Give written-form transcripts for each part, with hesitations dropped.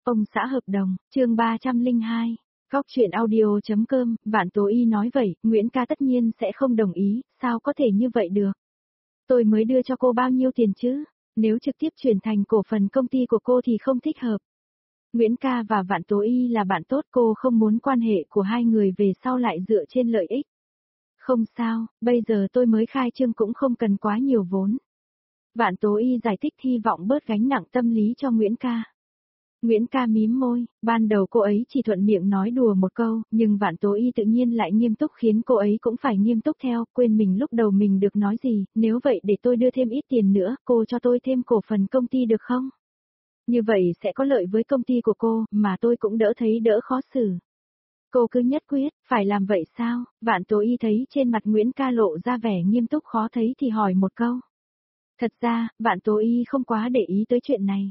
Ông xã hợp đồng, chương 302. Góc truyện audio.com, Vạn Tố Y nói vậy, Nguyễn ca tất nhiên sẽ không đồng ý, sao có thể như vậy được. Tôi mới đưa cho cô bao nhiêu tiền chứ, nếu trực tiếp chuyển thành cổ phần công ty của cô thì không thích hợp. Nguyễn ca và Vạn Tố Y là bạn tốt, cô không muốn quan hệ của hai người về sau lại dựa trên lợi ích. Không sao, bây giờ tôi mới khai trương cũng không cần quá nhiều vốn. Vạn Tố Y giải thích hy vọng bớt gánh nặng tâm lý cho Nguyễn ca. Nguyễn ca mím môi, ban đầu cô ấy chỉ thuận miệng nói đùa một câu, nhưng Vạn Tố Y tự nhiên lại nghiêm túc khiến cô ấy cũng phải nghiêm túc theo, quên mình lúc đầu mình được nói gì, nếu vậy để tôi đưa thêm ít tiền nữa, cô cho tôi thêm cổ phần công ty được không? Như vậy sẽ có lợi với công ty của cô, mà tôi cũng đỡ thấy đỡ khó xử. Cô cứ nhất quyết, phải làm vậy sao? Vạn Tố Y thấy trên mặt Nguyễn ca lộ ra vẻ nghiêm túc khó thấy thì hỏi một câu. Thật ra, Vạn Tố Y không quá để ý tới chuyện này.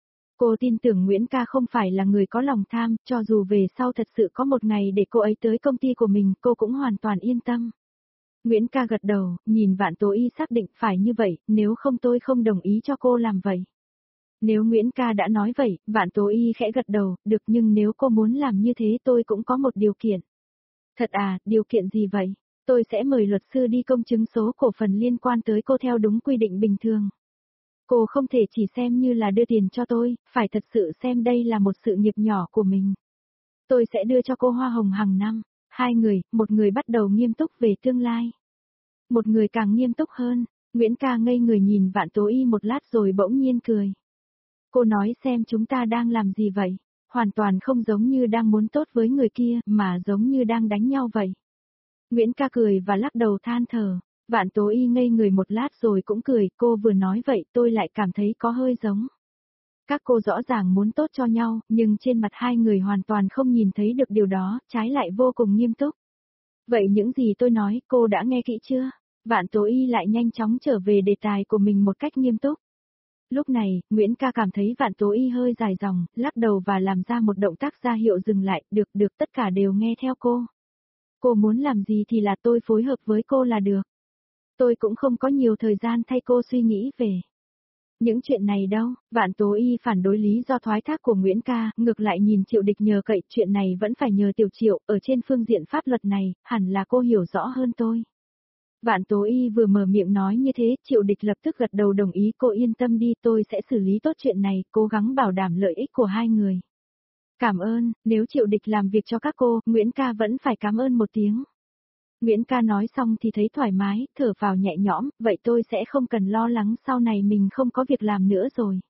Cô tin tưởng Nguyễn ca không phải là người có lòng tham, cho dù về sau thật sự có một ngày để cô ấy tới công ty của mình, cô cũng hoàn toàn yên tâm. Nguyễn ca gật đầu, nhìn Vạn Tố Y xác định phải như vậy, nếu không tôi không đồng ý cho cô làm vậy. Nếu Nguyễn ca đã nói vậy, Vạn Tố Y khẽ gật đầu, được, nhưng nếu cô muốn làm như thế tôi cũng có một điều kiện. Thật à, điều kiện gì vậy? Tôi sẽ mời luật sư đi công chứng số cổ phần liên quan tới cô theo đúng quy định bình thường. Cô không thể chỉ xem như là đưa tiền cho tôi, phải thật sự xem đây là một sự nghiệp nhỏ của mình. Tôi sẽ đưa cho cô hoa hồng hàng năm. Hai người, một người bắt đầu nghiêm túc về tương lai. Một người càng nghiêm túc hơn. Nguyễn ca ngây người nhìn Vạn Tố Y một lát rồi bỗng nhiên cười. Cô nói xem chúng ta đang làm gì vậy? Hoàn toàn không giống như đang muốn tốt với người kia, mà giống như đang đánh nhau vậy. Nguyễn ca cười và lắc đầu than thở. Vạn Tố Y ngây người một lát rồi cũng cười, cô vừa nói vậy tôi lại cảm thấy có hơi giống. Các cô rõ ràng muốn tốt cho nhau, nhưng trên mặt hai người hoàn toàn không nhìn thấy được điều đó, trái lại vô cùng nghiêm túc. Vậy những gì tôi nói, cô đã nghe kỹ chưa? Vạn Tố Y lại nhanh chóng trở về đề tài của mình một cách nghiêm túc. Lúc này, Nguyễn ca cảm thấy Vạn Tố Y hơi dài dòng, lắc đầu và làm ra một động tác ra hiệu dừng lại, được tất cả đều nghe theo cô. Cô muốn làm gì thì là tôi phối hợp với cô là được. Tôi cũng không có nhiều thời gian thay cô suy nghĩ về những chuyện này đâu. Vạn Tố Y phản đối lý do thoái thác của Nguyễn ca, ngược lại nhìn Triệu Địch nhờ cậy, chuyện này vẫn phải nhờ Tiểu Triệu, ở trên phương diện pháp luật này, hẳn là cô hiểu rõ hơn tôi. Vạn Tố Y vừa mở miệng nói như thế, Triệu Địch lập tức gật đầu đồng ý, cô yên tâm đi, tôi sẽ xử lý tốt chuyện này, cố gắng bảo đảm lợi ích của hai người. Cảm ơn, nếu Triệu Địch làm việc cho các cô, Nguyễn ca vẫn phải cảm ơn một tiếng. Nguyễn ca nói xong thì thấy thoải mái, thở vào nhẹ nhõm, vậy tôi sẽ không cần lo lắng sau này mình không có việc làm nữa rồi.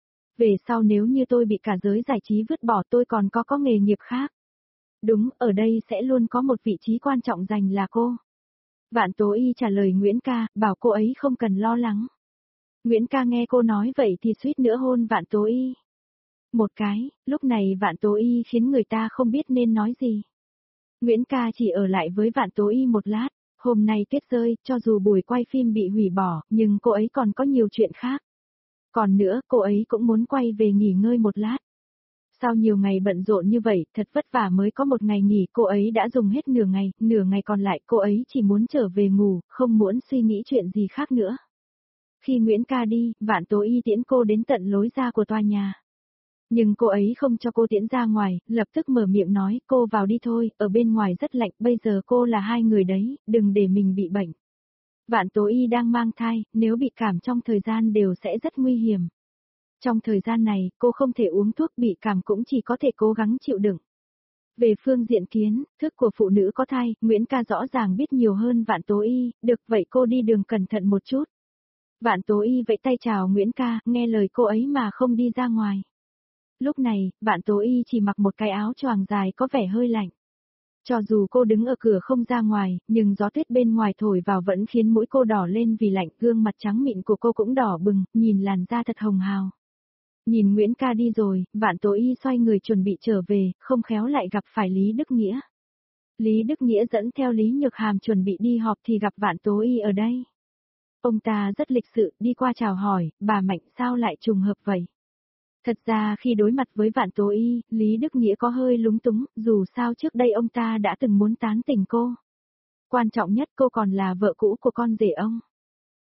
Về sau nếu như tôi bị cả giới giải trí vứt bỏ tôi còn có nghề nghiệp khác. Đúng, ở đây sẽ luôn có một vị trí quan trọng dành là cô. Vạn Tố Y trả lời Nguyễn ca, bảo cô ấy không cần lo lắng. Nguyễn ca nghe cô nói vậy thì suýt nữa hôn Vạn Tố Y. Một cái, lúc này Vạn Tố Y khiến người ta không biết nên nói gì. Nguyễn ca chỉ ở lại với Vạn Tố Y một lát, hôm nay tuyết rơi, cho dù buổi quay phim bị hủy bỏ, nhưng cô ấy còn có nhiều chuyện khác. Còn nữa, cô ấy cũng muốn quay về nghỉ ngơi một lát. Sau nhiều ngày bận rộn như vậy, thật vất vả mới có một ngày nghỉ, cô ấy đã dùng hết nửa ngày còn lại cô ấy chỉ muốn trở về ngủ, không muốn suy nghĩ chuyện gì khác nữa. Khi Nguyễn ca đi, Vạn Tố Y tiễn cô đến tận lối ra của tòa nhà. Nhưng cô ấy không cho cô tiễn ra ngoài, lập tức mở miệng nói, cô vào đi thôi, ở bên ngoài rất lạnh, bây giờ cô là hai người đấy, đừng để mình bị bệnh. Vạn Tố Y đang mang thai, nếu bị cảm trong thời gian đều sẽ rất nguy hiểm. Trong thời gian này, cô không thể uống thuốc, bị cảm cũng chỉ có thể cố gắng chịu đựng. Về phương diện kiến thức của phụ nữ có thai, Nguyễn ca rõ ràng biết nhiều hơn Vạn Tố Y, được vậy cô đi đường cẩn thận một chút. Vạn Tố Y vẫy tay chào Nguyễn ca, nghe lời cô ấy mà không đi ra ngoài. Lúc này, Vạn Tố Y chỉ mặc một cái áo choàng dài có vẻ hơi lạnh. Cho dù cô đứng ở cửa không ra ngoài, nhưng gió tuyết bên ngoài thổi vào vẫn khiến mũi cô đỏ lên vì lạnh, gương mặt trắng mịn của cô cũng đỏ bừng, nhìn làn da thật hồng hào. Nhìn Nguyễn ca đi rồi, Vạn Tố Y xoay người chuẩn bị trở về, không khéo lại gặp phải Lý Đức Nghĩa. Lý Đức Nghĩa dẫn theo Lý Nhược Hàm chuẩn bị đi họp thì gặp Vạn Tố Y ở đây. Ông ta rất lịch sự, đi qua chào hỏi, bà Mạnh sao lại trùng hợp vậy? Thật ra khi đối mặt với Vạn Tố Y, Lý Đức Nghĩa có hơi lúng túng, dù sao trước đây ông ta đã từng muốn tán tỉnh cô. Quan trọng nhất cô còn là vợ cũ của con rể ông.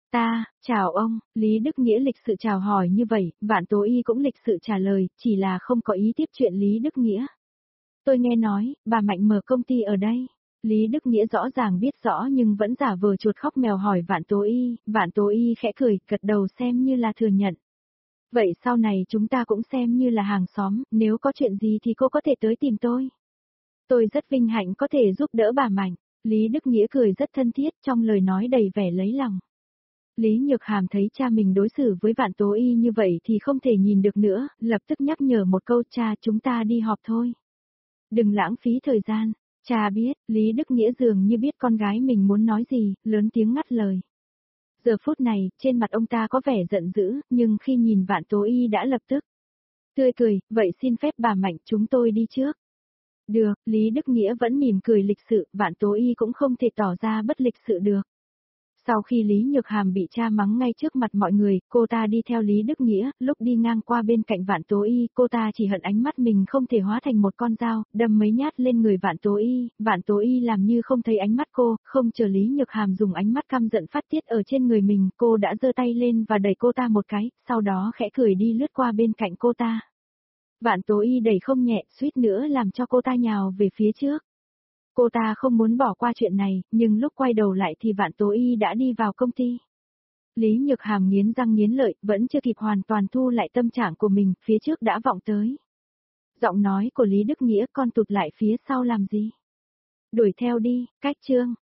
Chào ông, Lý Đức Nghĩa lịch sự chào hỏi như vậy, Vạn Tố Y cũng lịch sự trả lời, chỉ là không có ý tiếp chuyện Lý Đức Nghĩa. Tôi nghe nói, bà Mạnh mở công ty ở đây. Lý Đức Nghĩa rõ ràng biết rõ nhưng vẫn giả vờ chuột khóc mèo hỏi Vạn Tố Y khẽ cười, gật đầu xem như là thừa nhận. Vậy sau này chúng ta cũng xem như là hàng xóm, nếu có chuyện gì thì cô có thể tới tìm tôi. Tôi rất vinh hạnh có thể giúp đỡ bà Mạnh. Lý Đức Nghĩa cười rất thân thiết trong lời nói đầy vẻ lấy lòng. Lý Nhược Hàm thấy cha mình đối xử với Vạn Tố Y như vậy thì không thể nhìn được nữa, lập tức nhắc nhở một câu, cha chúng ta đi họp thôi. Đừng lãng phí thời gian. Cha biết, Lý Đức Nghĩa dường như biết con gái mình muốn nói gì, lớn tiếng ngắt lời. Giờ phút này, trên mặt ông ta có vẻ giận dữ, nhưng khi nhìn Vạn Tố Y đã lập tức tươi cười, vậy xin phép bà Mạnh chúng tôi đi trước. Được, Lý Đức Nghĩa vẫn mỉm cười lịch sự, Vạn Tố Y cũng không thể tỏ ra bất lịch sự được. Sau khi Lý Nhược Hàm bị cha mắng ngay trước mặt mọi người, cô ta đi theo Lý Đức Nghĩa, lúc đi ngang qua bên cạnh Vạn Tố Y, cô ta chỉ hận ánh mắt mình không thể hóa thành một con dao, đâm mấy nhát lên người Vạn Tố Y làm như không thấy ánh mắt cô, không chờ Lý Nhược Hàm dùng ánh mắt căm giận phát tiết ở trên người mình, cô đã giơ tay lên và đẩy cô ta một cái, sau đó khẽ cười đi lướt qua bên cạnh cô ta. Vạn Tố Y đẩy không nhẹ, suýt nữa làm cho cô ta nhào về phía trước. Cô ta không muốn bỏ qua chuyện này, nhưng lúc quay đầu lại thì Vạn Tố Y đã đi vào công ty. Lý Nhược Hàm nghiến răng nghiến lợi, vẫn chưa kịp hoàn toàn thu lại tâm trạng của mình, phía trước đã vọng tới. Giọng nói của Lý Đức Nghĩa, con tụt lại phía sau làm gì? Đuổi theo đi, cách chương.